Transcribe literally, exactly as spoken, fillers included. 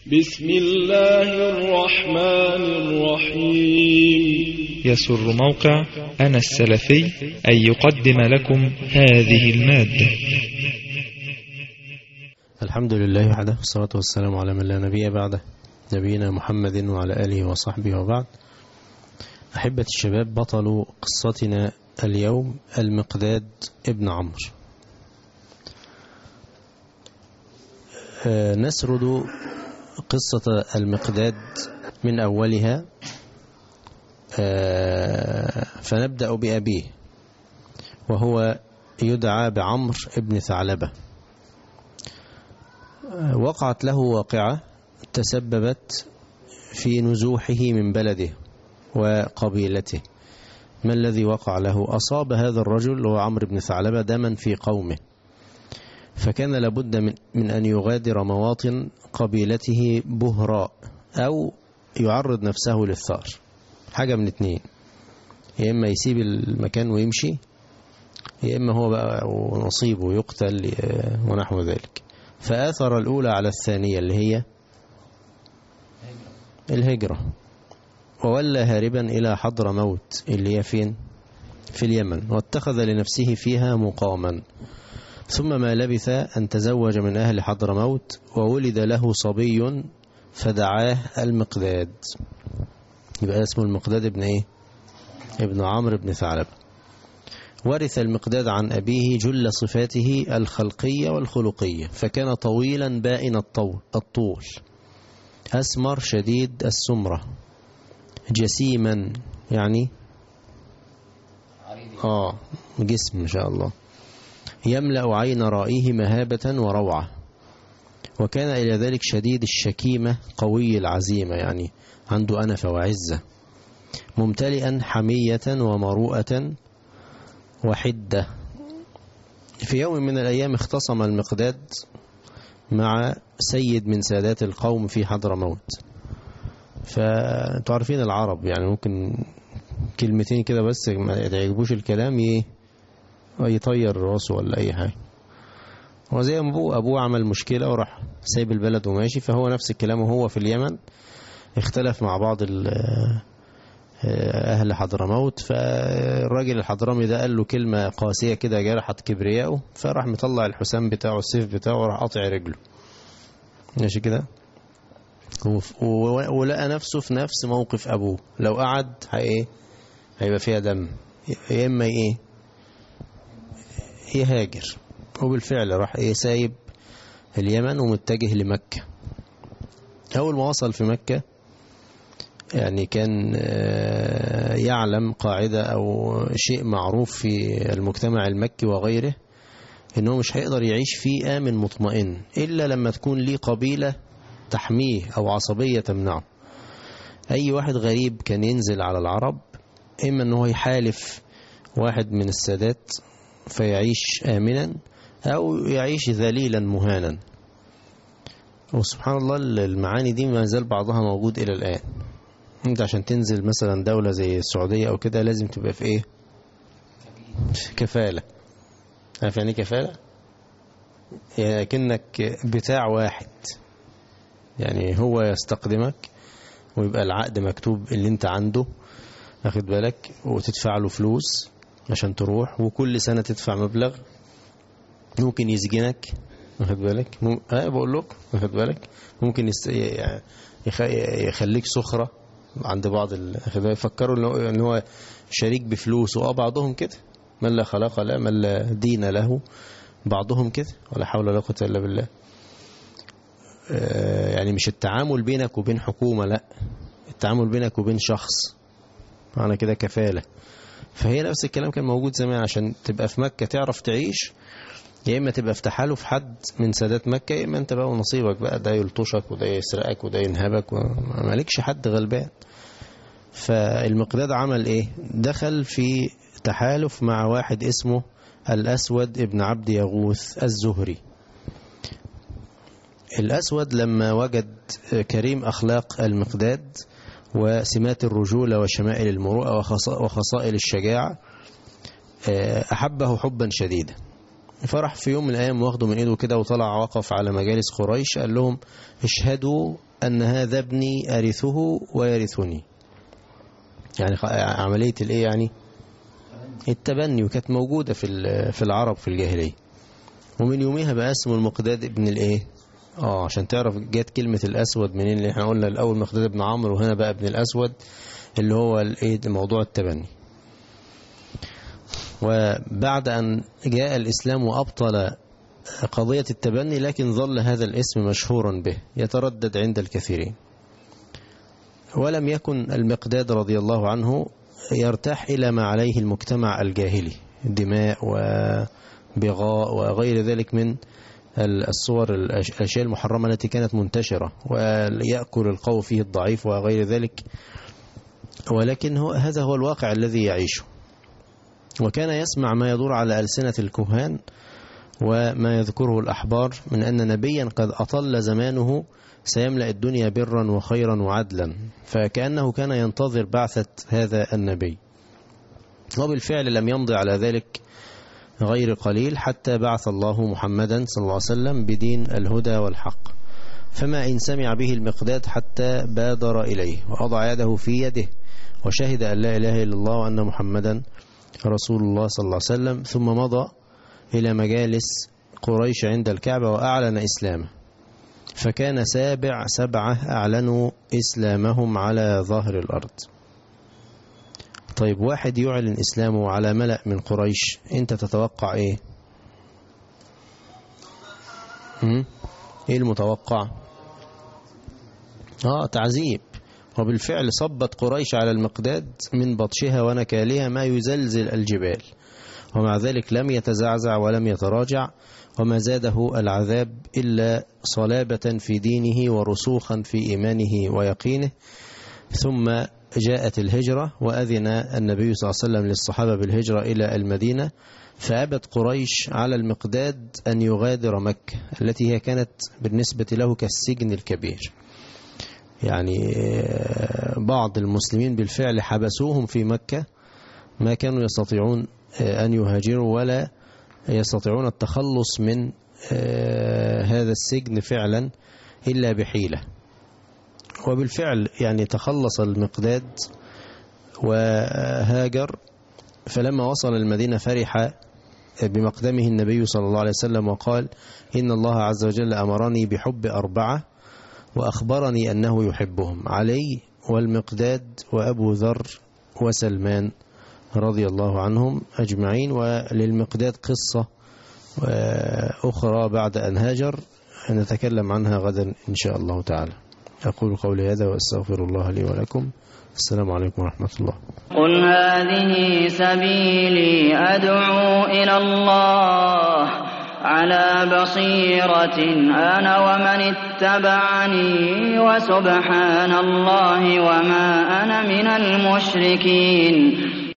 بسم الله الرحمن الرحيم. يسر موقع أنا السلفي أن يقدم لكم هذه المادة. الحمد لله وحده، والصلاة والسلام على من لا نبي بعده، نبينا محمد وعلى آله وصحبه وبعد. أحبة الشباب، بطل قصتنا اليوم المقداد ابن عمرو. نسرد قصة المقداد من أولها، فنبدأ بأبيه، وهو يدعى بعمرو ابن ثعلبة. وقعت له واقعة تسببت في نزوحه من بلده وقبيلته. ما الذي وقع له؟ أصاب هذا الرجل وهو عمرو بن ثعلبة دما في قومه، فكان لابد من, من أن يغادر مواطن قبيلته بهراء أو يعرض نفسه للثار. حاجة من اتنين، يا إما يسيب المكان ويمشي، يا إما هو بقى ونصيبه يقتل ونحو ذلك. فآثر الأولى على الثانية اللي هي الهجرة، وولى هاربا إلى حضرموت اللي هي فين؟ في اليمن، واتخذ لنفسه فيها مقاما. ثم ما لبث أن تزوج من أهل حضرموت، وولد له صبي فدعاه المقداد. يبقى اسمه المقداد ابن إيه؟ ابن عمرو بن ثعلبة. ورث المقداد عن أبيه جل صفاته الخلقية والخلقية، فكان طويلا بائن الطول، أسمر شديد السمرة، جسيما يعني آه جسم ما شاء الله، يملأ عين رائه مهابة وروعة. وكان إلى ذلك شديد الشكيمة قوي العزيمة، يعني عنده أنفة وعزة، ممتلئا حمية ومروءة وحدة. في يوم من الأيام اختصم المقداد مع سيد من سادات القوم في حضرموت. فتعرفين العرب يعني ممكن كلمتين كده بس ما يعجبوش الكلام يطير راسه ولا أي حاجة. وزي أبوه أبوه عمل مشكلة وراح سايب البلد وماشي، فهو نفس الكلام. وهو في اليمن اختلف مع بعض أهل حضرموت، فالراجل الحضرمي ده قال له كلمة قاسية كده جرحت كبرياءه، فراح مطلع الحسام بتاعه السيف بتاعه وراح قاطع رجله. ماشي كده، ولقى نفسه في نفس موقف أبوه. لو قعد هي هيبقى فيها دم، يا إما إيه يهاجر. وبالفعل راح إيه سايب اليمن ومتجه لمكة. أول ما وصل في مكة يعني كان يعلم قاعدة أو شيء معروف في المجتمع المكي وغيره، إنه مش هيقدر يعيش فيه آمن مطمئن إلا لما تكون ليه قبيلة تحميه أو عصبية تمنعه. أي واحد غريب كان ينزل على العرب، إما أنه يحالف واحد من السادات فيعيش آمنا، أو يعيش ذليلا مهانا. وسبحان الله المعاني دي ما زال بعضها موجود إلى الآن. انت عشان تنزل مثلا دولة زي السعودية أو كده لازم تبقى في إيه؟ كفالة. عارف يعني كفالة؟ يعني كأنك بتاع واحد، يعني هو يستقدمك ويبقى العقد مكتوب اللي انت عنده، واخد بالك، وتدفع له فلوس عشان تروح، وكل سنة تدفع مبلغ. ممكن يسجنك، واخد بالك، مم... اه بقول لك واخد بالك، ممكن يست... يخ... يخليك سخرة عند بعض ال... يفكروا ان هو شريك بفلوس. واه بعضهم كده، من لا خلاق له من لا دين له، بعضهم كده، ولا حول ولا قوة الا بالله. آه يعني مش التعامل بينك وبين حكومة، لا، التعامل بينك وبين شخص، معنى كده كفالة. فهي نفس الكلام كان موجود زمان. عشان تبقى في مكة تعرف تعيش، يا إما تبقى في تحالف حد من سادات مكة، يا إما أنت بقى ونصيبك بقى، ده يلطشك وده يسرقك وده ينهبك، ومالكش حد غلبان. فالمقداد عمل إيه؟ دخل في تحالف مع واحد اسمه الأسود ابن عبد يغوث الزهري. الأسود لما وجد كريم أخلاق المقداد وسمات الرجولة وشمائل المروءة وخصائل الشجاعة، أحبه حبا شديدا. فرح في يوم من الأيام واخده من إيده كده وطلع وقف على مجالس قريش، قال لهم اشهدوا أن هذا ابني أرثه ويرثني. يعني عملية الإيه يعني التبني، وكانت موجودة في في العرب في الجاهلية. ومن يومها بقى اسمه المقداد ابن الإيه اه عشان تعرف جت كلمة الأسود منين، اللي احنا قلنا الأول مقداد ابن عمرو وهنا بقى ابن الأسود، اللي هو الايه موضوع التبني. وبعد أن جاء الإسلام وأبطل قضية التبني، لكن ظل هذا الاسم مشهورا به يتردد عند الكثيرين. ولم يكن المقداد رضي الله عنه يرتاح إلى ما عليه المجتمع الجاهلي، دماء وبغاء وغير ذلك من الصور الأشياء المحرمة التي كانت منتشرة، ويأكل القوي فيه الضعيف وغير ذلك. ولكن هو هذا هو الواقع الذي يعيشه، وكان يسمع ما يدور على ألسنة الكهان وما يذكره الأحبار من أن نبيا قد أطل زمانه سيملأ الدنيا برا وخيرا وعدلا، فكأنه كان ينتظر بعثة هذا النبي. وبالفعل لم يمضي على ذلك غير قليل حتى بعث الله محمدا صلى الله عليه وسلم بدين الهدى والحق. فما إن سمع به المقداد حتى بادر إليه وأضع يده في يده وشهد أن لا إله إلا الله وأن محمدا رسول الله صلى الله عليه وسلم، ثم مضى إلى مجالس قريش عند الكعبة وأعلن إسلامه. فكان سابع سبعة أعلنوا إسلامهم على ظهر الأرض. طيب واحد يعلن إسلامه على ملأ من قريش، أنت تتوقع إيه؟ هم؟ إيه المتوقع؟ آه تعذيب. وبالفعل صبت قريش على المقداد من بطشها ونكالها ما يزلزل الجبال، ومع ذلك لم يتزعزع ولم يتراجع، وما زاده العذاب إلا صلابة في دينه ورسوخا في إيمانه ويقينه. ثم جاءت الهجرة وأذن النبي صلى الله عليه وسلم للصحابة بالهجرة إلى المدينة، فأبت قريش على المقداد أن يغادر مكة التي هي كانت بالنسبة له كالسجن الكبير. يعني بعض المسلمين بالفعل حبسوهم في مكة، ما كانوا يستطيعون أن يهاجروا ولا يستطيعون التخلص من هذا السجن فعلا إلا بحيلة. وبالفعل يعني تخلص المقداد وهاجر. فلما وصل المدينة فرح بمقدمه النبي صلى الله عليه وسلم وقال: إن الله عز وجل أمرني بحب أربعة وأخبرني أنه يحبهم، علي والمقداد وأبو ذر وسلمان رضي الله عنهم أجمعين. وللمقداد قصة أخرى بعد أن هاجر نتكلم عنها غدا إن شاء الله تعالى. أقول قولي هذا وأستغفر الله لي ولكم. السلام عليكم ورحمة الله. قل هذه سبيلي أدعو إلى الله على بصيرة أنا ومن اتبعني وسبحان الله وما أنا من المشركين.